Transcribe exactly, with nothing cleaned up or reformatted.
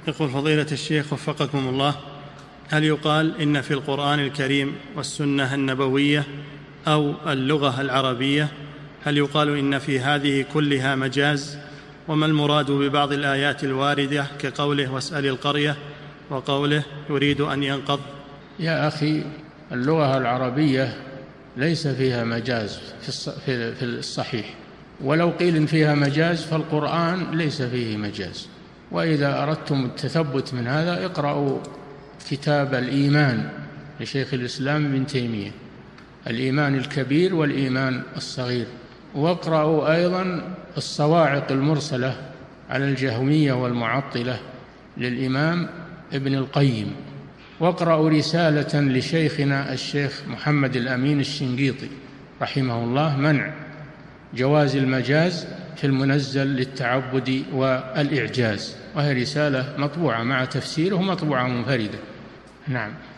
يقول فضيلة الشيخ وفقكم الله، هل يقال إن في القرآن الكريم والسنة النبوية أو اللغة العربية، هل يقال إن في هذه كلها مجاز؟ وما المراد ببعض الآيات الواردة كقوله واسأل القرية وقوله يريد أن ينقض؟ يا أخي، اللغة العربية ليس فيها مجاز في الصحيح، ولو قيل إن فيها مجاز فالقرآن ليس فيه مجاز. وإذا أردتم التثبت من هذا اقرأوا كتاب الإيمان لشيخ الإسلام ابن تيمية، الإيمان الكبير والإيمان الصغير، واقرأوا أيضا الصواعق المرسلة على الجهمية والمعطلة للإمام ابن القيم، واقرأوا رسالة لشيخنا الشيخ محمد الأمين الشنقيطي رحمه الله منع جواز المجاز في المنزل للتعبد والإعجاز، وهي رسالة مطبوعة مع تفسيره مطبوعة منفردة. نعم.